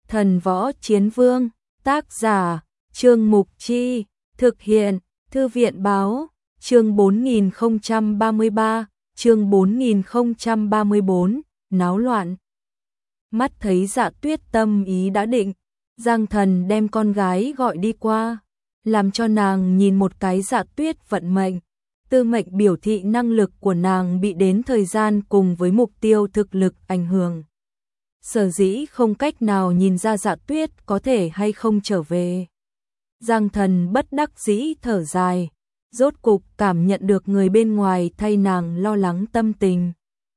Thần Võ Chiến Vương, tác giả, Trương Mục Chi, thực hiện, Thư viện báo, chương 4033, chương 4034, náo loạn. Mắt thấy Dạ Tuyết tâm ý đã định, Giang Thần đem con gái gọi đi qua, làm cho nàng nhìn một cái Dạ Tuyết vận mệnh. Tư mệnh biểu thị năng lực của nàng bị đến thời gian cùng với mục tiêu thực lực ảnh hưởng. Sở dĩ không cách nào nhìn ra Dạ Tuyết có thể hay không trở về. Giang Thần bất đắc dĩ thở dài, rốt cục cảm nhận được người bên ngoài thay nàng lo lắng tâm tình.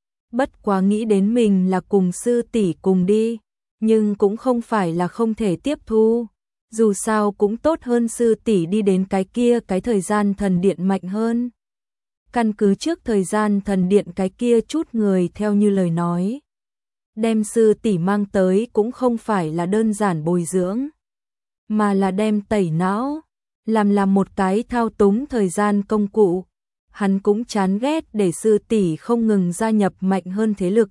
Bất quá nghĩ đến mình là cùng sư tỷ cùng đi, nhưng cũng không phải là không thể tiếp thu. Dù sao cũng tốt hơn sư tỷ đi đến cái kia cái thời gian thần điện mạnh hơn. Căn cứ trước thời gian thần điện cái kia chút người theo như lời nói. Đem sư tỷ mang tới cũng không phải là đơn giản bồi dưỡng, mà là đem tẩy não, làm một cái thao túng thời gian công cụ. Hắn cũng chán ghét để sư tỷ không ngừng gia nhập mạnh hơn thế lực.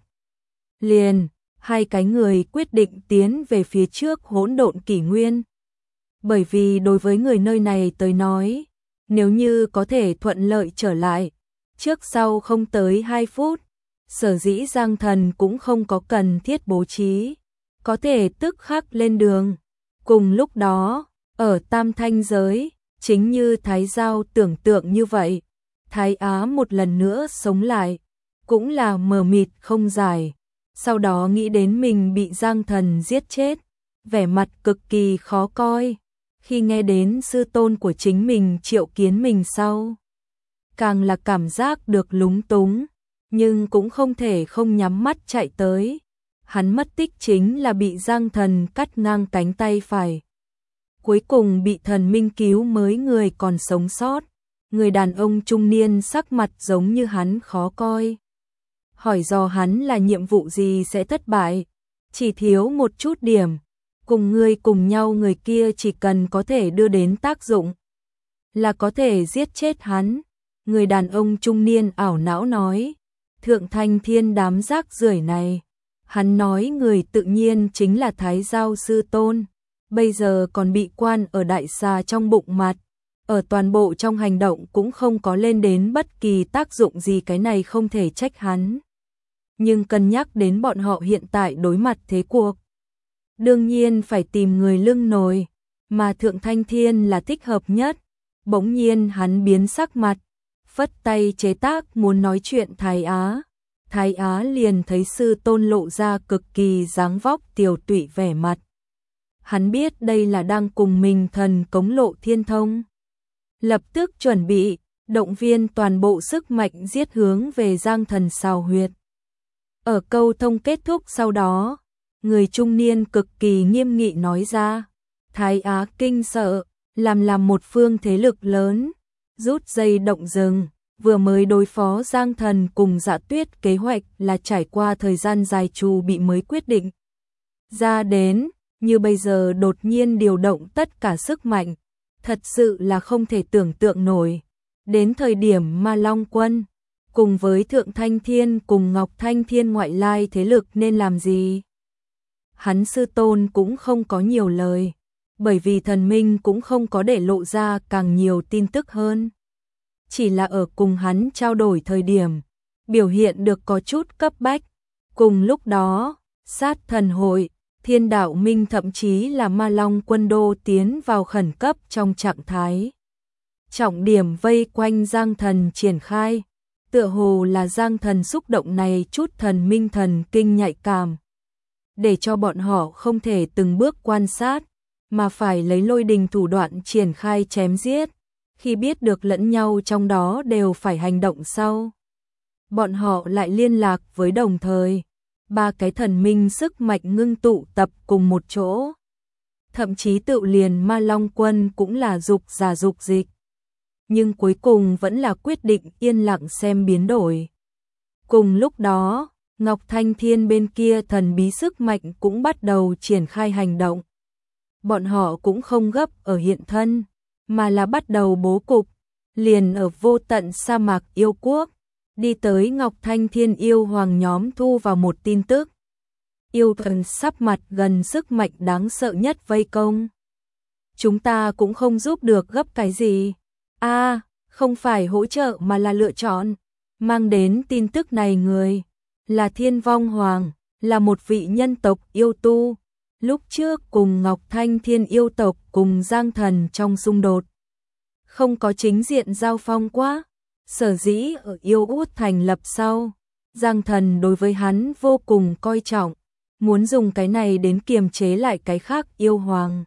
Liền, hai cái người quyết định tiến về phía trước hỗn độn kỷ nguyên. Bởi vì đối với người nơi này tới nói, nếu như có thể thuận lợi trở lại, trước sau không tới 2 phút, sở dĩ Giang Thần cũng không có cần thiết bố trí, có thể tức khắc lên đường. Cùng lúc đó, ở Tam Thanh giới, chính như Thái Giao tưởng tượng như vậy, Thái Á một lần nữa sống lại, cũng là mờ mịt không giải, sau đó nghĩ đến mình bị Giang Thần giết chết, vẻ mặt cực kỳ khó coi. Khi nghe đến sư tôn của chính mình triệu kiến mình sau, càng là cảm giác được lúng túng, nhưng cũng không thể không nhắm mắt chạy tới. Hắn mất tích chính là bị Giang Thần cắt ngang cánh tay phải. Cuối cùng bị thần minh cứu mới người còn sống sót. Người đàn ông trung niên sắc mặt giống như hắn khó coi. Hỏi dò hắn là nhiệm vụ gì sẽ thất bại, chỉ thiếu một chút điểm. Cùng ngươi cùng nhau người kia chỉ cần có thể đưa đến tác dụng, là có thể giết chết hắn. Người đàn ông trung niên ảo não nói, Thượng Thanh Thiên đám rác rưởi này. Hắn nói người tự nhiên chính là Thái Giao sư tôn, bây giờ còn bị quan ở đại xà trong bụng mặt, ở toàn bộ trong hành động cũng không có lên đến bất kỳ tác dụng gì, cái này không thể trách hắn. Nhưng cân nhắc đến bọn họ hiện tại đối mặt thế cuộc, đương nhiên phải tìm người lưng nồi, mà Thượng Thanh Thiên là thích hợp nhất. Bỗng nhiên hắn biến sắc mặt, phất tay chế tác muốn nói chuyện Thái Á. Thái Á liền thấy sư tôn lộ ra cực kỳ dáng vóc tiều tụy vẻ mặt. Hắn biết đây là đang cùng mình thần cống lộ thiên thông. Lập tức chuẩn bị, động viên toàn bộ sức mạnh giết hướng về Giang Thần xào huyệt. Ở câu thông kết thúc sau đó, người trung niên cực kỳ nghiêm nghị nói ra. Thái Á kinh sợ, làm một phương thế lực lớn, rút dây động rừng. Vừa mới đối phó Giang Thần cùng Dạ Tuyết kế hoạch là trải qua thời gian dài trù bị mới quyết định ra đến, như bây giờ đột nhiên điều động tất cả sức mạnh, thật sự là không thể tưởng tượng nổi. Đến thời điểm Ma Long Quân cùng với Thượng Thanh Thiên cùng Ngọc Thanh Thiên ngoại lai thế lực nên làm gì? Hắn sư tôn cũng không có nhiều lời, bởi vì thần minh cũng không có để lộ ra càng nhiều tin tức hơn. Chỉ là ở cùng hắn trao đổi thời điểm, biểu hiện được có chút cấp bách. Cùng lúc đó, sát thần hội, Thiên Đạo Minh thậm chí là Ma Long Quân đô tiến vào khẩn cấp trong trạng thái. Trọng điểm vây quanh Giang Thần triển khai, tựa hồ là Giang Thần xúc động này chút thần minh thần kinh nhạy cảm, để cho bọn họ không thể từng bước quan sát, mà phải lấy lôi đình thủ đoạn triển khai chém giết. Khi biết được lẫn nhau trong đó đều phải hành động sau, bọn họ lại liên lạc với đồng thời, 3 cái thần minh sức mạnh ngưng tụ tập cùng một chỗ. Thậm chí tự liền Ma Long Quân cũng là dục giả dục dịch, nhưng cuối cùng vẫn là quyết định yên lặng xem biến đổi. Cùng lúc đó, Ngọc Thanh Thiên bên kia thần bí sức mạnh cũng bắt đầu triển khai hành động. Bọn họ cũng không gấp ở hiện thân, mà là bắt đầu bố cục, liền ở vô tận sa mạc yêu quốc, đi tới Ngọc Thanh Thiên yêu hoàng nhóm thu vào một tin tức. Yêu thần sắp mặt gần sức mạnh đáng sợ nhất vây công. Chúng ta cũng không giúp được gấp cái gì. Không phải hỗ trợ mà là lựa chọn. Mang đến tin tức này người là Thiên Vong Hoàng, là một vị nhân tộc yêu tu. Lúc trước cùng Ngọc Thanh Thiên yêu tộc cùng Giang Thần trong xung đột. Không có chính diện giao phong quá. Sở dĩ ở Yêu Út thành lập sau, Giang Thần đối với hắn vô cùng coi trọng, muốn dùng cái này đến kiềm chế lại cái khác yêu hoàng.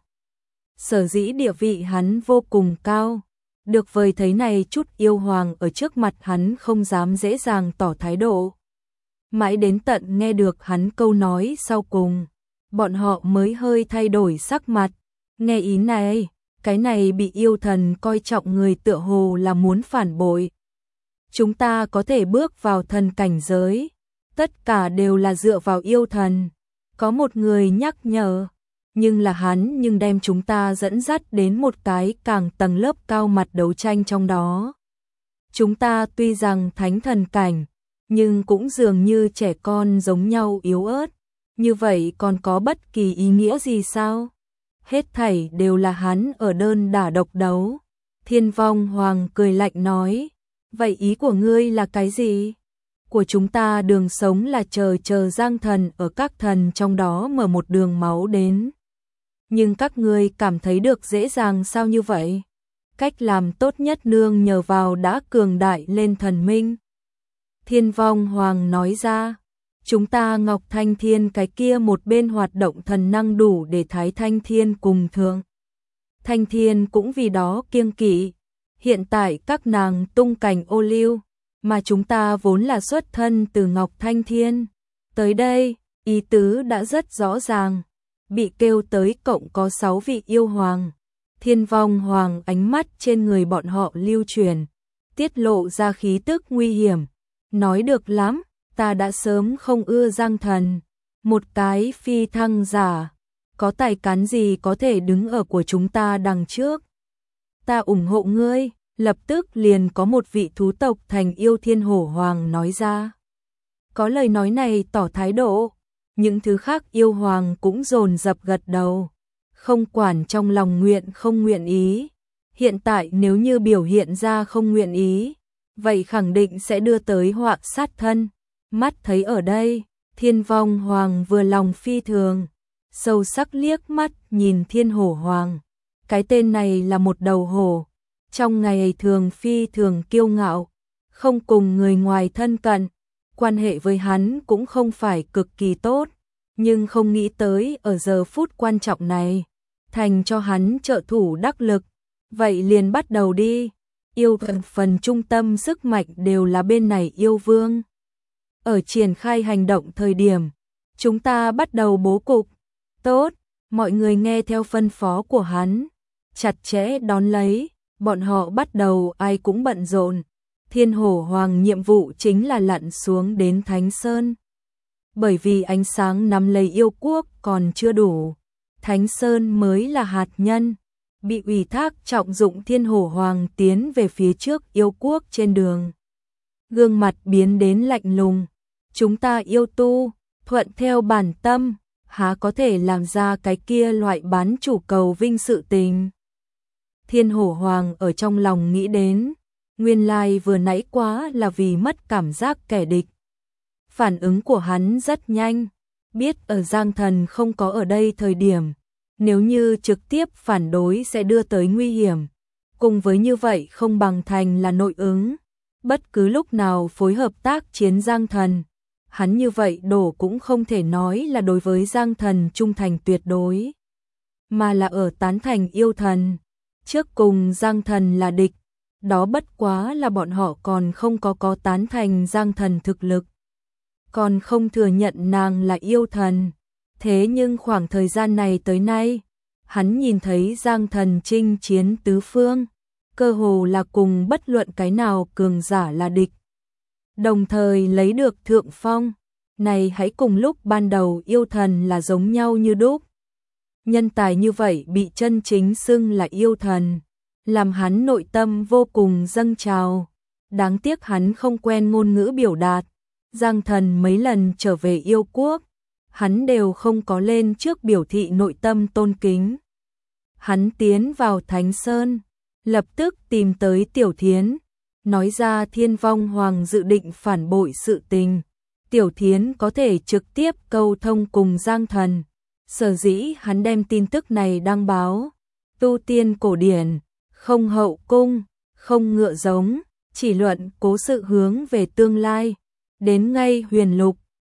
Sở dĩ địa vị hắn vô cùng cao, được vời thấy này chút yêu hoàng ở trước mặt hắn không dám dễ dàng tỏ thái độ. Mãi đến tận nghe được hắn câu nói sau cùng, bọn họ mới hơi thay đổi sắc mặt. Nghe ý này, cái này bị yêu thần coi trọng người tựa hồ là muốn phản bội. Chúng ta có thể bước vào thần cảnh giới, tất cả đều là dựa vào yêu thần. Có một người nhắc nhở, nhưng là hắn nhưng đem chúng ta dẫn dắt đến một cái càng tầng lớp cao mặt đấu tranh trong đó. Chúng ta tuy rằng thánh thần cảnh, nhưng cũng dường như trẻ con giống nhau yếu ớt. Như vậy còn có bất kỳ ý nghĩa gì sao? Hết thảy đều là hắn ở đơn đả độc đấu. Thiên Vong Hoàng cười lạnh nói, vậy ý của ngươi là cái gì? Của chúng ta đường sống là chờ Giang Thần ở các thần trong đó mở một đường máu đến. Nhưng các ngươi cảm thấy được dễ dàng sao như vậy? Cách làm tốt nhất nương nhờ vào đã cường đại lên thần minh. Thiên Vong Hoàng nói ra, chúng ta Ngọc Thanh Thiên cái kia một bên hoạt động thần năng đủ để Thái Thanh Thiên cùng thượng. Thanh Thiên cũng vì đó kiêng kỵ. Hiện tại các nàng tung cảnh ô liu, mà chúng ta vốn là xuất thân từ Ngọc Thanh Thiên. Tới đây, ý tứ đã rất rõ ràng. Bị kêu tới cộng có 6 vị yêu hoàng. Thiên Vong Hoàng ánh mắt trên người bọn họ lưu truyền, tiết lộ ra khí tức nguy hiểm. Nói được lắm, ta đã sớm không ưa Giang Thần. Một cái phi thăng giả, có tài cán gì có thể đứng ở của chúng ta đằng trước. Ta ủng hộ ngươi, lập tức liền có một vị thú tộc thành yêu Thiên Hổ Hoàng nói ra. Có lời nói này tỏ thái độ, những thứ khác yêu hoàng cũng dồn dập gật đầu, không quản trong lòng nguyện không nguyện ý. Hiện tại nếu như biểu hiện ra không nguyện ý, vậy khẳng định sẽ đưa tới họa sát thân. Mắt thấy ở đây, Thiên Vong Hoàng vừa lòng phi thường, sâu sắc liếc mắt nhìn Thiên Hổ Hoàng. Cái tên này là một đầu hổ, trong ngày thường phi thường kiêu ngạo, không cùng người ngoài thân cận, quan hệ với hắn cũng không phải cực kỳ tốt, nhưng không nghĩ tới ở giờ phút quan trọng này, thành cho hắn trợ thủ đắc lực. Vậy liền bắt đầu đi. Yêu phần trung tâm sức mạnh đều là bên này yêu vương. Ở triển khai hành động thời điểm, chúng ta bắt đầu bố cục. Tốt, mọi người nghe theo phân phó của hắn, chặt chẽ đón lấy, bọn họ bắt đầu ai cũng bận rộn. Thiên Hổ Hoàng nhiệm vụ chính là lặn xuống đến Thánh Sơn. Bởi vì ánh sáng nắm lấy yêu quốc còn chưa đủ, Thánh Sơn mới là hạt nhân. Bị ủy thác trọng dụng Thiên Hổ Hoàng tiến về phía trước yêu quốc trên đường. Gương mặt biến đến lạnh lùng. Chúng ta yêu tu, thuận theo bản tâm, há có thể làm ra cái kia loại bán chủ cầu vinh sự tình. Thiên Hổ Hoàng ở trong lòng nghĩ đến, nguyên lai vừa nãy quá là vì mất cảm giác kẻ địch. Phản ứng của hắn rất nhanh, biết ở Giang Thần không có ở đây thời điểm, nếu như trực tiếp phản đối sẽ đưa tới nguy hiểm. Cùng với như vậy không bằng thành là nội ứng, bất cứ lúc nào phối hợp tác chiến Giang Thần. Hắn như vậy đổ cũng không thể nói là đối với Giang Thần trung thành tuyệt đối, mà là ở tán thành yêu thần. Trước cùng Giang Thần là địch, đó bất quá là bọn họ còn không có tán thành Giang Thần thực lực, còn không thừa nhận nàng là yêu thần. Thế nhưng khoảng thời gian này tới nay, hắn nhìn thấy Giang Thần chinh chiến tứ phương, cơ hồ là cùng bất luận cái nào cường giả là địch, đồng thời lấy được thượng phong. Này hãy cùng lúc ban đầu yêu thần là giống nhau như đúc. Nhân tài như vậy bị chân chính xưng là yêu thần, làm hắn nội tâm vô cùng dâng trào. Đáng tiếc hắn không quen ngôn ngữ biểu đạt. Giang Thần mấy lần trở về yêu quốc, hắn đều không có lên trước biểu thị nội tâm tôn kính. Hắn tiến vào Thánh Sơn, lập tức tìm tới Tiểu Thiến, nói ra Thiên Vong Hoàng dự định phản bội sự tình. Tiểu Thiến có thể trực tiếp câu thông cùng Giang Thần. Sở dĩ hắn đem tin tức này đăng báo. Tu tiên cổ điển, không hậu cung, không ngựa giống, chỉ luận cố sự hướng về tương lai. Đến ngay Huyền Lục,